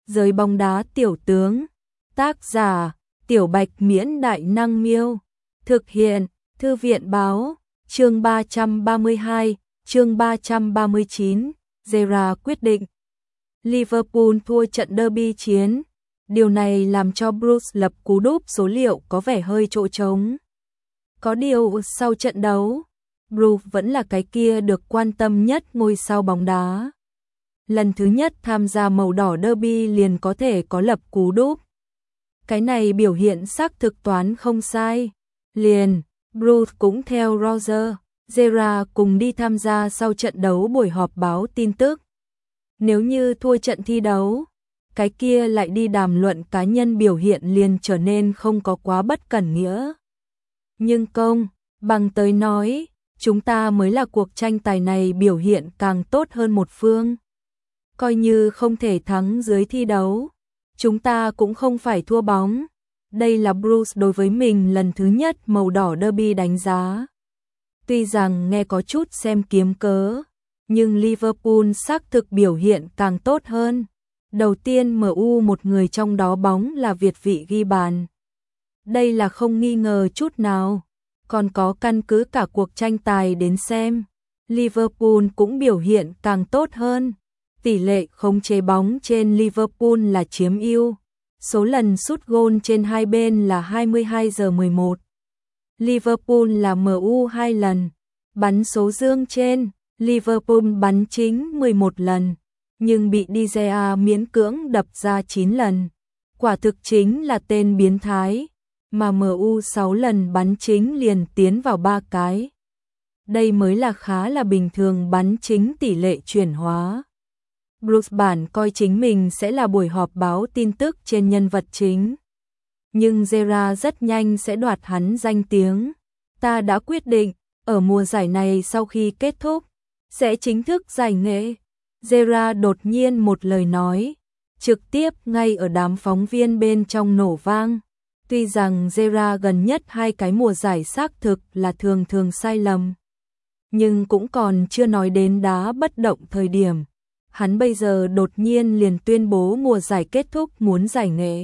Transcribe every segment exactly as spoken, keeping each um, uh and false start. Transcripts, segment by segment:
Giới bóng đá tiểu tướng. Tác giả: Tiểu Bạch Miễn Đại Năng Miêu. Thực hiện: Thư viện báo. Chương ba trăm ba mươi hai, chương ba trăm ba mươi chín, Gerrard quyết định. Liverpool thua trận derby chiến. Điều này làm cho Bruce lập cú đúp số liệu có vẻ hơi chỗ trống. Có điều sau trận đấu, Bruce vẫn là cái kia được quan tâm nhất ngôi sao bóng đá. Lần thứ nhất tham gia màu đỏ derby liền có thể có lập cú đúp. Cái này biểu hiện xác thực toán không sai. Liền, Bruce cũng theo Roger, Gerrard cùng đi tham gia sau trận đấu buổi họp báo tin tức. Nếu như thua trận thi đấu, cái kia lại đi đàm luận cá nhân biểu hiện liền trở nên không có quá bất cẩn nghĩa. Nhưng công, bằng tới nói, chúng ta mới là cuộc tranh tài này biểu hiện càng tốt hơn một phương. Coi như không thể thắng dưới thi đấu, chúng ta cũng không phải thua bóng. Đây là Bruce đối với mình lần thứ nhất màu đỏ derby đánh giá. Tuy rằng nghe có chút xem kiếm cớ, nhưng Liverpool xác thực biểu hiện càng tốt hơn. Đầu tiên em u một người trong đó bóng là Việt vị ghi bàn. Đây là không nghi ngờ chút nào. Còn có căn cứ cả cuộc tranh tài đến xem, Liverpool cũng biểu hiện càng tốt hơn. Tỷ lệ khống chế bóng trên Liverpool là chiếm ưu. Số lần sút gôn trên hai bên là hai mươi hai giờ mười một. Liverpool là em u hai lần. Bắn số dương trên, Liverpool bắn chính mười một lần, nhưng bị De Gea miễn cưỡng đập ra chín lần. Quả thực chính là tên biến thái, mà em u sáu lần bắn chính liền tiến vào ba cái. Đây mới là khá là bình thường bắn chính tỷ lệ chuyển hóa. Bruce bản coi chính mình sẽ là buổi họp báo tin tức trên nhân vật chính. Nhưng Gerrard rất nhanh sẽ đoạt hắn danh tiếng. Ta đã quyết định, ở mùa giải này sau khi kết thúc, sẽ chính thức giải nghệ. Gerrard đột nhiên một lời nói, trực tiếp ngay ở đám phóng viên bên trong nổ vang. Tuy rằng Gerrard gần nhất hai cái mùa giải xác thực là thường thường sai lầm, nhưng cũng còn chưa nói đến đá bất động thời điểm. Hắn bây giờ đột nhiên liền tuyên bố mùa giải kết thúc muốn giải nghệ.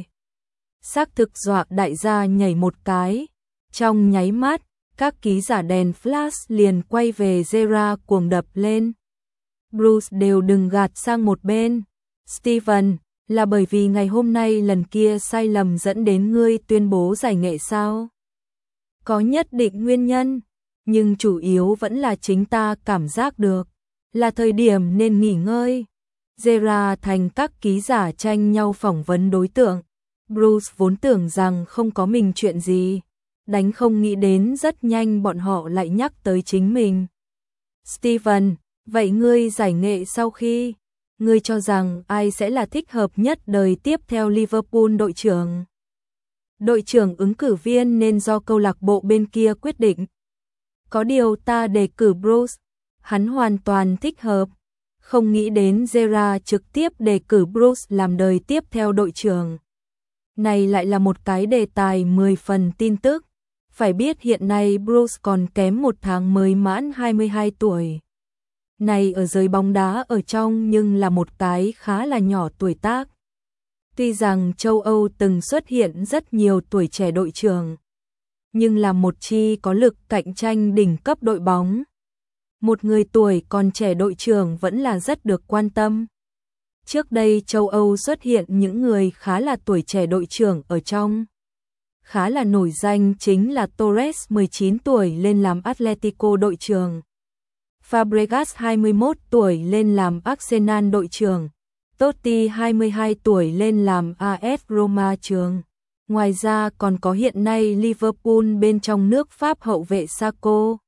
Xác thực dọa đại gia nhảy một cái. Trong nháy mắt, các ký giả đèn flash liền quay về Gerrard cuồng đập lên. Bruce đều đừng gạt sang một bên. Steven, là bởi vì ngày hôm nay lần kia sai lầm dẫn đến ngươi tuyên bố giải nghệ sao? Có nhất định nguyên nhân, nhưng chủ yếu vẫn là chính ta cảm giác được là thời điểm nên nghỉ ngơi. Gerrard thành các ký giả tranh nhau phỏng vấn đối tượng. Bruce vốn tưởng rằng không có mình chuyện gì, đánh không nghĩ đến rất nhanh bọn họ lại nhắc tới chính mình. Steven, vậy ngươi giải nghệ sau khi, ngươi cho rằng ai sẽ là thích hợp nhất đời tiếp theo Liverpool đội trưởng? Đội trưởng ứng cử viên nên do câu lạc bộ bên kia quyết định. Có điều ta đề cử Bruce, hắn hoàn toàn thích hợp. Không nghĩ đến Gerrard trực tiếp đề cử Bruce làm đời tiếp theo đội trưởng. Này lại là một cái đề tài mười phần tin tức. Phải biết hiện nay Bruce còn kém một tháng mới mãn hai mươi hai tuổi. Này ở giới bóng đá ở trong nhưng là một cái khá là nhỏ tuổi tác. Tuy rằng châu Âu từng xuất hiện rất nhiều tuổi trẻ đội trưởng, nhưng là một chi có lực cạnh tranh đỉnh cấp đội bóng. Một người tuổi còn trẻ đội trưởng vẫn là rất được quan tâm. Trước đây châu Âu xuất hiện những người khá là tuổi trẻ đội trưởng ở trong. Khá là nổi danh chính là Torres mười chín tuổi lên làm Atletico đội trưởng. Fabregas hai mươi mốt tuổi lên làm Arsenal đội trưởng. Totti hai mươi hai tuổi lên làm a ét Roma trường. Ngoài ra còn có hiện nay Liverpool bên trong nước Pháp hậu vệ Sako.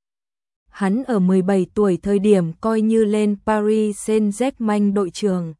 Hắn ở mười bảy tuổi thời điểm coi như lên Paris Saint-Germain đội trưởng.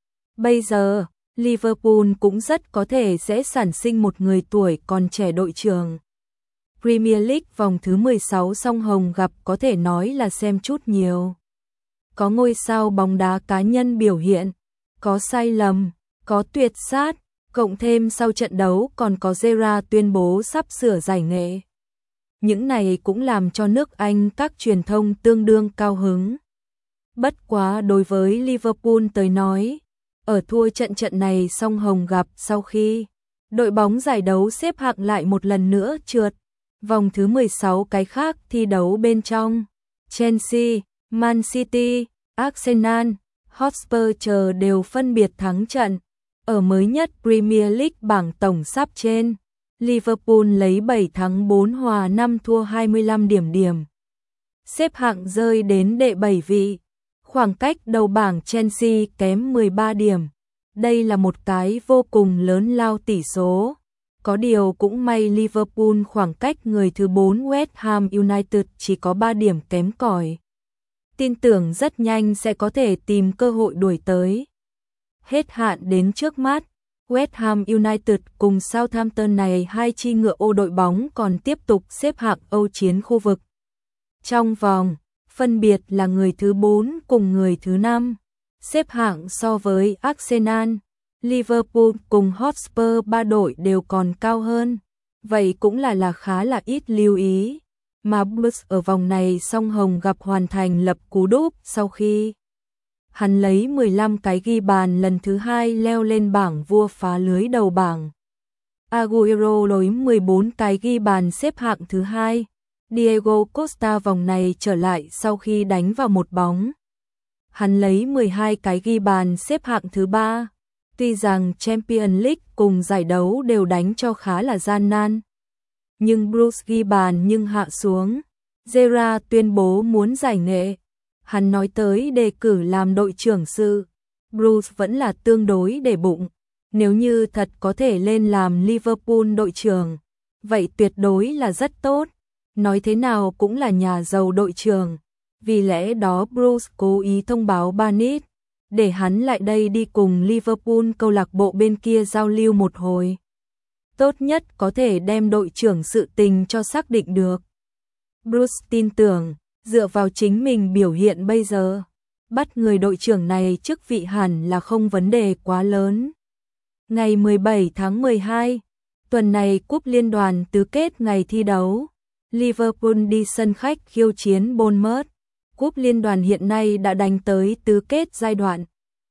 Bây giờ, Liverpool cũng rất có thể sẽ sản sinh một người tuổi còn trẻ đội trưởng. Premier League vòng thứ mười sáu song hồng gặp có thể nói là xem chút nhiều. Có ngôi sao bóng đá cá nhân biểu hiện, có sai lầm, có tuyệt sát, cộng thêm sau trận đấu còn có Gerrard tuyên bố sắp sửa giải nghệ. Những này cũng làm cho nước Anh các truyền thông tương đương cao hứng. Bất quá đối với Liverpool tới nói, Ở thua trận trận này song Hồng gặp sau khi đội bóng giải đấu xếp hạng lại một lần nữa trượt vòng thứ mười sáu, cái khác thi đấu bên trong Chelsea, Man City, Arsenal, Hotspur chờ đều phân biệt thắng trận. Ở mới nhất Premier League bảng tổng sắp trên, Liverpool lấy bảy thắng bốn hòa năm thua hai mươi lăm điểm điểm. Xếp hạng rơi đến đệ bảy vị, khoảng cách đầu bảng Chelsea kém mười ba điểm. Đây là một cái vô cùng lớn lao tỷ số. Có điều cũng may Liverpool khoảng cách người thứ bốn West Ham United chỉ có ba điểm kém cỏi. Tin tưởng rất nhanh sẽ có thể tìm cơ hội đuổi tới. Hết hạn đến trước mắt, West Ham United cùng Southampton này hai chi ngựa ô đội bóng còn tiếp tục xếp hạng Âu chiến khu vực. Trong vòng, phân biệt là người thứ bốn cùng người thứ năm. Xếp hạng so với Arsenal, Liverpool cùng Hotspur ba đội đều còn cao hơn. Vậy cũng là là khá là ít lưu ý. Mà Blues ở vòng này song Hồng gặp hoàn thành lập cú đúp sau khi hắn lấy mười lăm cái ghi bàn lần thứ hai leo lên bảng vua phá lưới đầu bảng. Agüero lấy mười bốn cái ghi bàn xếp hạng thứ hai. Diego Costa vòng này trở lại sau khi đánh vào một bóng. Hắn lấy mười hai cái ghi bàn xếp hạng thứ ba. Tuy rằng Champions League cùng giải đấu đều đánh cho khá là gian nan, nhưng Bruce ghi bàn nhưng hạ xuống. Gerrard tuyên bố muốn giải nghệ. Hắn nói tới đề cử làm đội trưởng sự. Bruce vẫn là tương đối để bụng. Nếu như thật có thể lên làm Liverpool đội trưởng, vậy tuyệt đối là rất tốt. Nói thế nào cũng là nhà giàu đội trưởng. Vì lẽ đó Bruce cố ý thông báo Barnett để hắn lại đây đi cùng Liverpool câu lạc bộ bên kia giao lưu một hồi. Tốt nhất có thể đem đội trưởng sự tình cho xác định được. Bruce tin tưởng, dựa vào chính mình biểu hiện bây giờ, bắt người đội trưởng này chức vị hẳn là không vấn đề quá lớn. Ngày mười bảy tháng mười hai, tuần này cúp liên đoàn tứ kết ngày thi đấu, Liverpool đi sân khách khiêu chiến Bournemouth. Cúp liên đoàn hiện nay đã đánh tới tứ kết giai đoạn.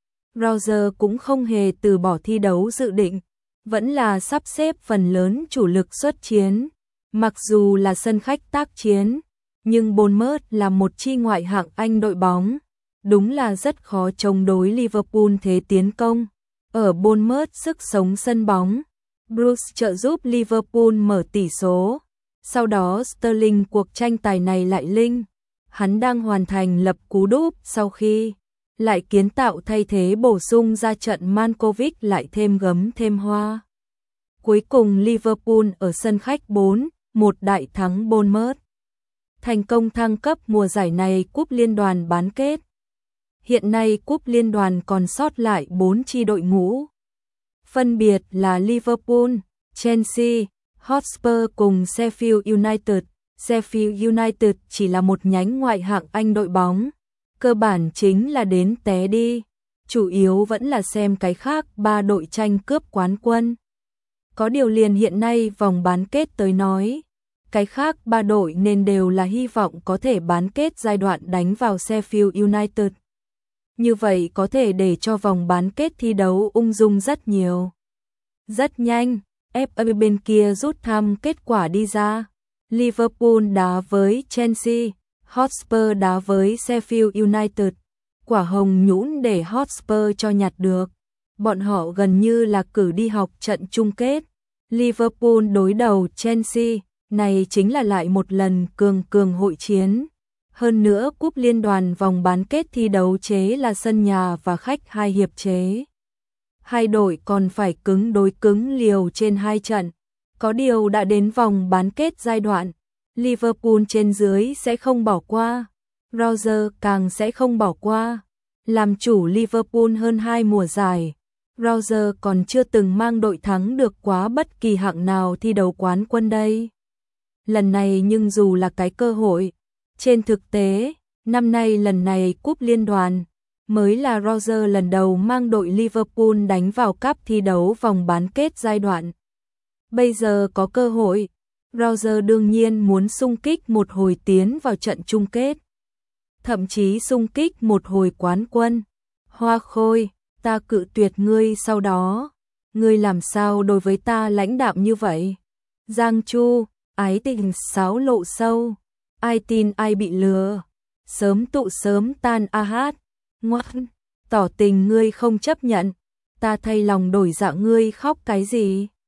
Roger cũng không hề từ bỏ thi đấu dự định, vẫn là sắp xếp phần lớn chủ lực xuất chiến. Mặc dù là sân khách tác chiến, nhưng Bournemouth là một chi ngoại hạng Anh đội bóng, đúng là rất khó chống đối Liverpool thế tiến công. Ở Bournemouth sức sống sân bóng, Bruce trợ giúp Liverpool mở tỷ số. Sau đó Sterling cuộc tranh tài này lại linh. Hắn đang hoàn thành lập cú đúp sau khi lại kiến tạo thay thế bổ sung ra trận Mankovic lại thêm gấm thêm hoa. Cuối cùng Liverpool ở sân khách bốn một đại thắng Bournemouth. Thành công thăng cấp mùa giải này cúp liên đoàn bán kết. Hiện nay cúp liên đoàn còn sót lại bốn chi đội ngũ. Phân biệt là Liverpool, Chelsea, Hotspur cùng Sheffield United. Sheffield United chỉ là một nhánh ngoại hạng Anh đội bóng, cơ bản chính là đến té đi, chủ yếu vẫn là xem cái khác ba đội tranh cướp quán quân. Có điều liền hiện nay vòng bán kết tới nói, cái khác ba đội nên đều là hy vọng có thể bán kết giai đoạn đánh vào Sheffield United. Như vậy có thể để cho vòng bán kết thi đấu ung dung rất nhiều. Rất nhanh, ép a bên kia rút thăm kết quả đi ra. Liverpool đá với Chelsea, Hotspur đá với Sheffield United. Quả hồng nhũn để Hotspur cho nhặt được. Bọn họ gần như là cử đi học trận chung kết. Liverpool đối đầu Chelsea, này chính là lại một lần cường cường hội chiến. Hơn nữa cúp liên đoàn vòng bán kết thi đấu chế là sân nhà và khách hai hiệp chế. Hai đội còn phải cứng đối cứng liều trên hai trận. Có điều đã đến vòng bán kết giai đoạn, Liverpool trên dưới sẽ không bỏ qua, Roger càng sẽ không bỏ qua. Làm chủ Liverpool hơn hai mùa giải, Roger còn chưa từng mang đội thắng được quá bất kỳ hạng nào thi đấu quán quân đây. Lần này nhưng dù là cái cơ hội, trên thực tế, năm nay lần này cúp liên đoàn, mới là Roger lần đầu mang đội Liverpool đánh vào cúp thi đấu vòng bán kết giai đoạn. Bây giờ có cơ hội, Roger đương nhiên muốn xung kích một hồi tiến vào trận chung kết. Thậm chí xung kích một hồi quán quân. Hoa khôi, ta cự tuyệt ngươi sau đó, ngươi làm sao đối với ta lãnh đạm như vậy? Giang Chu, ái tình sáo lộ sâu, ai tin ai bị lừa, sớm tụ sớm tan a hát, ngoan, tỏ tình ngươi không chấp nhận, ta thay lòng đổi dạ ngươi khóc cái gì?